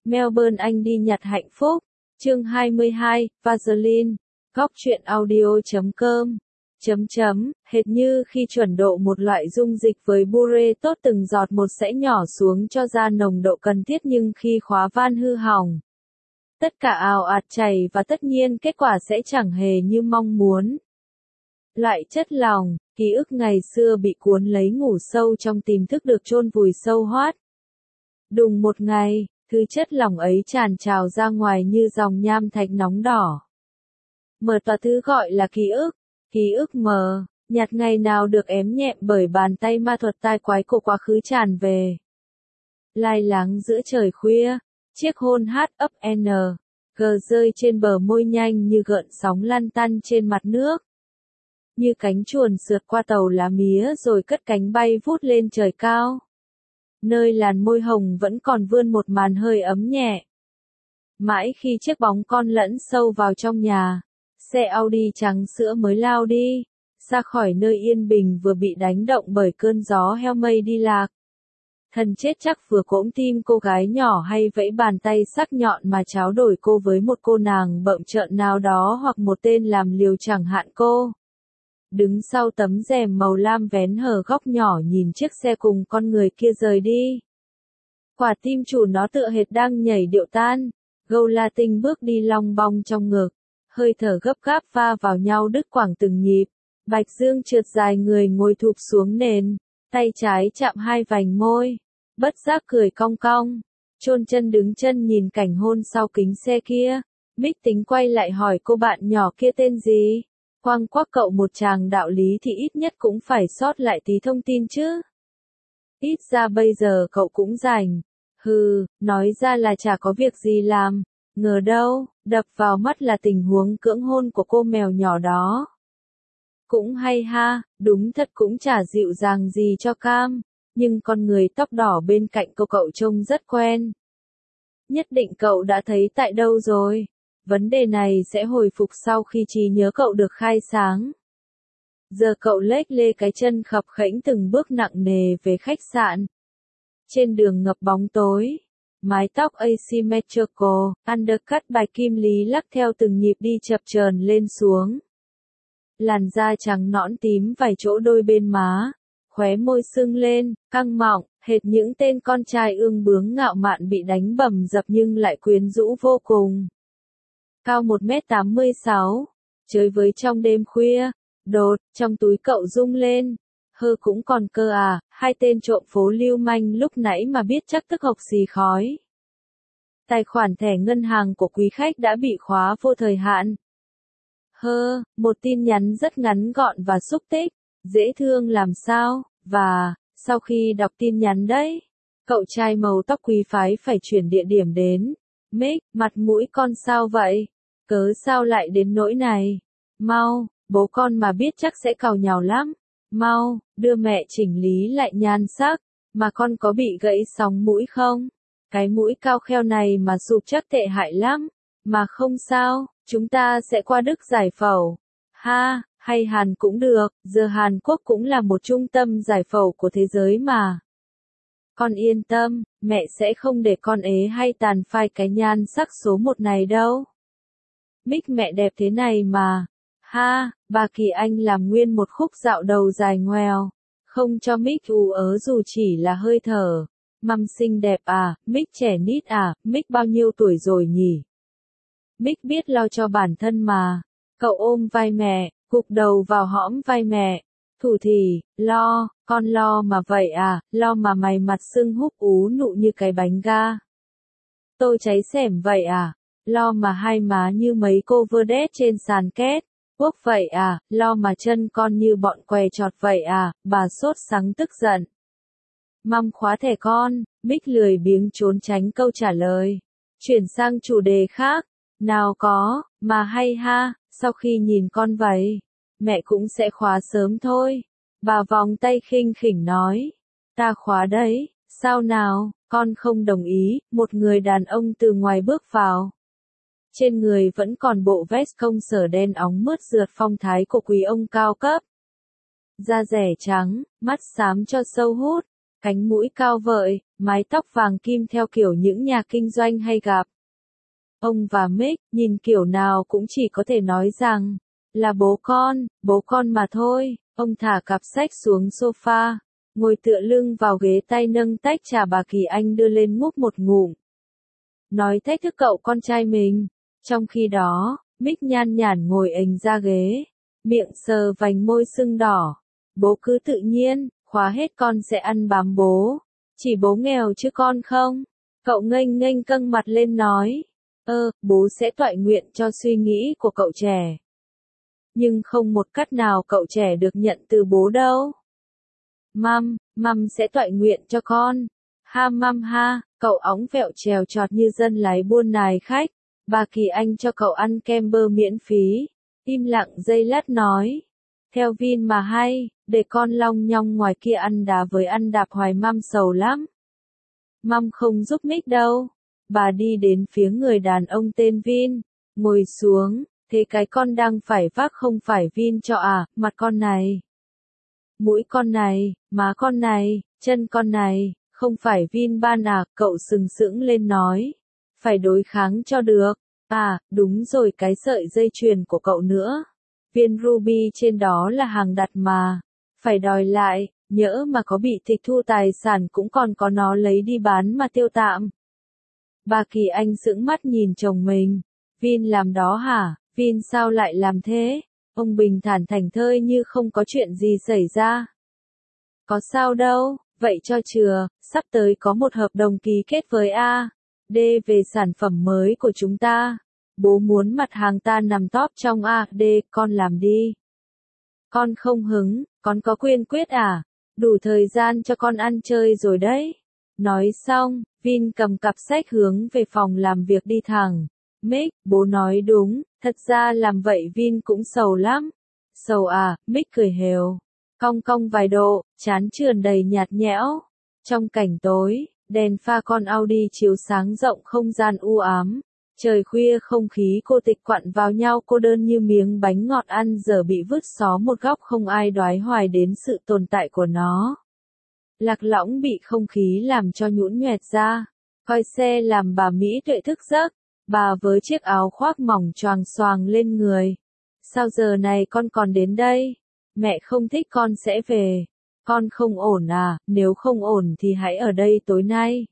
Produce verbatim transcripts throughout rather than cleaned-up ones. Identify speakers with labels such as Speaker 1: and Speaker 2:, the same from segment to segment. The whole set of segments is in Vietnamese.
Speaker 1: Melbourne Anh đi nhặt hạnh phúc. Chương hai mươi hai, Vaseline. Góc truyện audio chấm com. Chấm chấm, hệt như khi chuẩn độ một loại dung dịch với Bure tốt từng giọt một sẽ nhỏ xuống cho ra nồng độ cần thiết, nhưng khi khóa van hư hỏng, tất cả ào ạt chảy và tất nhiên kết quả sẽ chẳng hề như mong muốn. Loại chất lỏng, ký ức ngày xưa bị cuốn lấy ngủ sâu trong tiềm thức được chôn vùi sâu hoắt. Đùng một ngày, thứ chất lỏng ấy tràn trào ra ngoài như dòng nham thạch nóng đỏ. Mở tỏa thứ gọi là ký ức, ký ức mờ, nhạt ngày nào được ém nhẹm bởi bàn tay ma thuật tai quái của quá khứ tràn về. Lai láng giữa trời khuya, chiếc hôn hát ấp N, G rơi trên bờ môi nhanh như gợn sóng lăn tăn trên mặt nước. Như cánh chuồn sượt qua tàu lá mía rồi cất cánh bay vút lên trời cao. Nơi làn môi hồng vẫn còn vươn một màn hơi ấm nhẹ. Mãi khi chiếc bóng con lẫn sâu vào trong nhà, xe Audi trắng sữa mới lao đi, ra khỏi nơi yên bình vừa bị đánh động bởi cơn gió heo mây đi lạc. Thần chết chắc vừa cỗm tim cô gái nhỏ hay vẫy bàn tay sắc nhọn mà tráo đổi cô với một cô nàng bậm trợn nào đó hoặc một tên làm liều chẳng hạn cô. Đứng sau tấm rèm màu lam vén hở góc nhỏ nhìn chiếc xe cùng con người kia rời đi. Quả tim chủ nó tựa hệt đang nhảy điệu tan, gâu la tinh bước đi long bong trong ngực, hơi thở gấp gáp va vào nhau đứt quãng từng nhịp. Bạch Dương trượt dài người ngồi thụp xuống nền, tay trái chạm hai vành môi, bất giác cười cong cong, chôn chân đứng chân nhìn cảnh hôn sau kính xe kia. Mick tính quay lại hỏi cô bạn nhỏ kia tên gì. Quăng quác cậu một tràng đạo lý thì ít nhất cũng phải sót lại tí thông tin chứ. Ít ra bây giờ cậu cũng rảnh. Hừ, nói ra là chả có việc gì làm. Ngờ đâu, đập vào mắt là tình huống cưỡng hôn của cô mèo nhỏ đó. Cũng hay ha, đúng thật cũng chả dịu dàng gì cho Cam. Nhưng con người tóc đỏ bên cạnh cô cậu trông rất quen. Nhất định cậu đã thấy tại đâu rồi. Vấn đề này sẽ hồi phục sau khi trí nhớ cậu được khai sáng. Giờ cậu lết lê cái chân khập khẽnh từng bước nặng nề về khách sạn. Trên đường ngập bóng tối, mái tóc asymmetrical, undercut bài kim lý lắc theo từng nhịp đi chập chờn lên xuống. Làn da trắng nõn tím vài chỗ đôi bên má, khóe môi sưng lên, căng mọng, hệt những tên con trai ương bướng ngạo mạn bị đánh bầm dập nhưng lại quyến rũ vô cùng. Cao một mét tám mươi sáu, chơi với trong đêm khuya, đột, trong túi cậu rung lên, hơ cũng còn cơ à, hai tên trộm phố lưu manh lúc nãy mà biết chắc tức hộc xì khói. Tài khoản thẻ ngân hàng của quý khách đã bị khóa vô thời hạn. Hơ, một tin nhắn rất ngắn gọn và xúc tích, dễ thương làm sao, và, sau khi đọc tin nhắn đấy, cậu trai màu tóc quý phái phải chuyển địa điểm đến. Mick, mặt mũi con sao vậy? Cớ sao lại đến nỗi này? Mau, bố con mà biết chắc sẽ càu nhàu lắm. Mau, đưa mẹ chỉnh lý lại nhan sắc, mà con có bị gãy sóng mũi không? Cái mũi cao kheo này mà sụp chắc tệ hại lắm. Mà không sao, chúng ta sẽ qua Đức giải phẫu. Ha, hay Hàn cũng được, giờ Hàn Quốc cũng là một trung tâm giải phẫu của thế giới mà. Con yên tâm, mẹ sẽ không để con ế hay tàn phai cái nhan sắc số một này đâu. Mick mẹ đẹp thế này mà. Ha, bà Kỳ Anh làm nguyên một khúc dạo đầu dài ngoèo. Không cho Mick ù ớ dù chỉ là hơi thở. Măm xinh đẹp à, Mick trẻ nít à, Mick bao nhiêu tuổi rồi nhỉ? Mick biết lo cho bản thân mà. Cậu ôm vai mẹ, gục đầu vào hõm vai mẹ. Thủ thỉ, lo, con lo mà vậy à, lo mà mày mặt sưng húp ú nụ như cái bánh ga. Tôi cháy xẻm vậy à, lo mà hai má như mấy cô vedette trên sàn két. Quốc vậy à, lo mà chân con như bọn què chọt vậy à, bà sốt sắng tức giận. Măm khóa thẻ con, Mick lười biếng trốn tránh câu trả lời. Chuyển sang chủ đề khác, nào có, mà hay ha, sau khi nhìn con vậy, mẹ cũng sẽ khóa sớm thôi. Bà vòng tay khinh khỉnh nói, ta khóa đấy, sao nào, con không đồng ý, một người đàn ông từ ngoài bước vào. Trên người vẫn còn bộ vest công sở đen óng mướt rượt phong thái của quý ông cao cấp. Da rẻ trắng, mắt xám cho sâu hút, cánh mũi cao vợi, mái tóc vàng kim theo kiểu những nhà kinh doanh hay gặp. Ông và Mick, nhìn kiểu nào cũng chỉ có thể nói rằng, là bố con, bố con mà thôi. Ông thả cặp sách xuống sofa, ngồi tựa lưng vào ghế tay nâng tách trà bà Kỳ Anh đưa lên ngúp một ngụm. Nói thách thức cậu con trai mình. Trong khi đó, Mick nhan nhản ngồi ềnh ra ghế, miệng sờ vành môi sưng đỏ. Bố cứ tự nhiên, khóa hết con sẽ ăn bám bố. Chỉ bố nghèo chứ con không? Cậu nghênh nghênh căng mặt lên nói. Ơ, bố sẽ toại nguyện cho suy nghĩ của cậu trẻ. Nhưng không một cách nào cậu trẻ được nhận từ bố đâu. Măm, măm sẽ toại nguyện cho con. Ha măm ha, cậu óng vẹo trèo trọt như dân lái buôn nài khách. Bà Kỳ Anh cho cậu ăn kem bơ miễn phí. Im lặng giây lát nói. Theo Vin mà hay, để con long nhong ngoài kia ăn đá với ăn đạp hoài măm sầu lắm. Măm không giúp Mick đâu. Bà đi đến phía người đàn ông tên Vin, ngồi xuống, thế cái con đang phải vác không phải Vin cho à, mặt con này, mũi con này, má con này, chân con này, không phải Vin ban à, cậu sừng sững lên nói, phải đối kháng cho được, à, đúng rồi cái sợi dây chuyền của cậu nữa, viên ruby trên đó là hàng đặt mà, phải đòi lại, nhỡ mà có bị tịch thu tài sản cũng còn có nó lấy đi bán mà tiêu tạm. Bà Kỳ Anh sững mắt nhìn chồng mình. Vin làm đó hả? Vin sao lại làm thế? Ông bình thản thảnh thơi như không có chuyện gì xảy ra. Có sao đâu, vậy cho chừa, sắp tới có một hợp đồng ký kết với A D về sản phẩm mới của chúng ta. Bố muốn mặt hàng ta nằm top trong A D, con làm đi. Con không hứng, con có quyền quyết à? Đủ thời gian cho con ăn chơi rồi đấy. Nói xong, Vin cầm cặp sách hướng về phòng làm việc đi thẳng. Mick, bố nói đúng, thật ra làm vậy Vin cũng sầu lắm. Sầu à, Mick cười hều. Cong cong vài độ, trán trườn đầy nhạt nhẽo. Trong cảnh tối, đèn pha con Audi chiếu sáng rộng không gian u ám. Trời khuya không khí cô tịch quặn vào nhau cô đơn như miếng bánh ngọt ăn giờ bị vứt xó một góc không ai đoái hoài đến sự tồn tại của nó. Lạc Lõng bị không khí làm cho nhũn nhoẹt ra, coi xe làm bà Mỹ Tuệ thức giấc, bà với chiếc áo khoác mỏng choàng xoàng lên người. Sao giờ này con còn đến đây? Mẹ không thích con sẽ về. Con không ổn à, nếu không ổn thì hãy ở đây tối nay.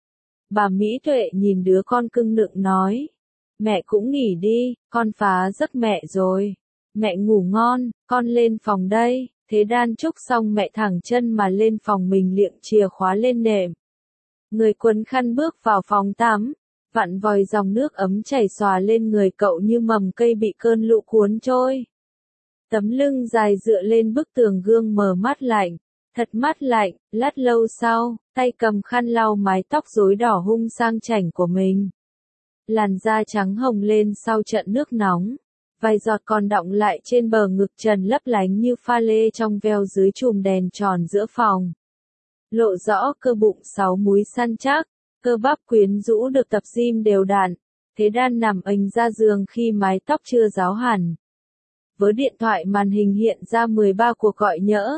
Speaker 1: Bà Mỹ Tuệ nhìn đứa con cưng nựng nói. Mẹ cũng nghỉ đi, con phá giấc mẹ rồi. Mẹ ngủ ngon, con lên phòng đây. Thế đan chúc xong mẹ thẳng chân mà lên phòng mình liệng chìa khóa lên nệm. Người quấn khăn bước vào phòng tắm, vặn vòi dòng nước ấm chảy xòa lên người cậu như mầm cây bị cơn lũ cuốn trôi. Tấm lưng dài dựa lên bức tường gương mờ mát lạnh, thật mát lạnh, lát lâu sau, tay cầm khăn lau mái tóc rối đỏ hung sang chảnh của mình. Làn da trắng hồng lên sau trận nước nóng. Vài giọt còn đọng lại trên bờ ngực trần lấp lánh như pha lê trong veo dưới chùm đèn tròn giữa phòng. Lộ rõ cơ bụng sáu múi săn chắc, cơ bắp quyến rũ được tập gym đều đặn. Thế Đan nằm ềnh ra giường khi mái tóc chưa ráo hẳn. Với điện thoại màn hình hiện ra mười ba cuộc gọi nhỡ.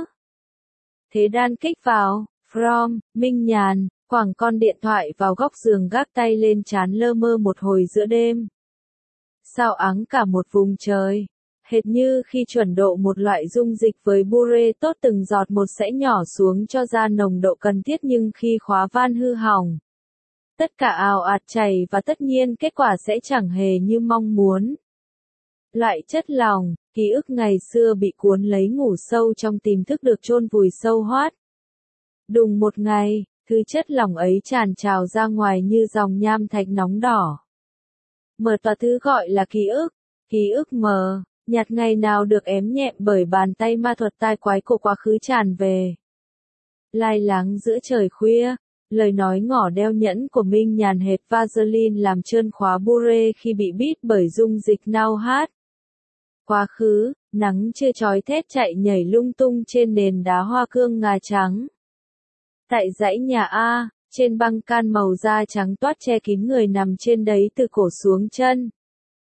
Speaker 1: Thế Đan kích vào, from, Minh Nhàn, quẳng con điện thoại vào góc giường gác tay lên trán lơ mơ một hồi giữa đêm. Sao áng cả một vùng trời, hệt như khi chuẩn độ một loại dung dịch với bure tốt từng giọt một sẽ nhỏ xuống cho ra nồng độ cần thiết nhưng khi khóa van hư hỏng. Tất cả ào ạt chảy và tất nhiên kết quả sẽ chẳng hề như mong muốn. Loại chất lỏng, ký ức ngày xưa bị cuốn lấy ngủ sâu trong tiềm thức được chôn vùi sâu hoắt. Đùng một ngày, thứ chất lỏng ấy tràn trào ra ngoài như dòng nham thạch nóng đỏ. Mở tòa thứ gọi là ký ức, ký ức mờ, nhạt ngày nào được ém nhẹm bởi bàn tay ma thuật tai quái của quá khứ tràn về. Lai láng giữa trời khuya, lời nói ngỏ đeo nhẫn của Minh Nhàn hệt Vaseline làm trơn khóa bure khi bị bít bởi dung dịch nao hát. Quá khứ, nắng chưa chói thét chạy nhảy lung tung trên nền đá hoa cương ngà trắng. Tại dãy nhà A, trên băng can màu da trắng toát che kín người nằm trên đấy từ cổ xuống chân.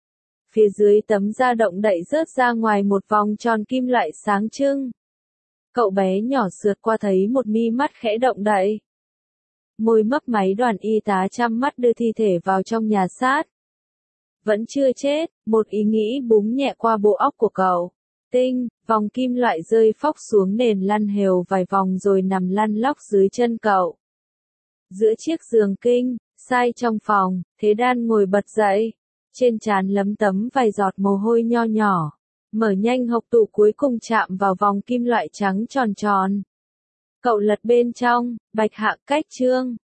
Speaker 1: Phía dưới tấm da động đậy rớt ra ngoài một vòng tròn kim loại sáng trưng. Cậu bé nhỏ sượt qua thấy một mi mắt khẽ động đậy. Môi mấp máy, đoàn y tá chăm mắt đưa thi thể vào trong nhà xác. Vẫn chưa chết, một ý nghĩ búng nhẹ qua bộ óc của cậu. Tinh, vòng kim loại rơi phóc xuống nền lăn hều vài vòng rồi nằm lăn lóc dưới chân cậu. Giữa chiếc giường kinh, sai trong phòng, Thế Đan ngồi bật dậy. Trên trán lấm tấm vài giọt mồ hôi nho nhỏ. Mở nhanh hộc tủ cuối cùng chạm vào vòng kim loại trắng tròn tròn. Cậu lật bên trong, bạch hạ cách chương.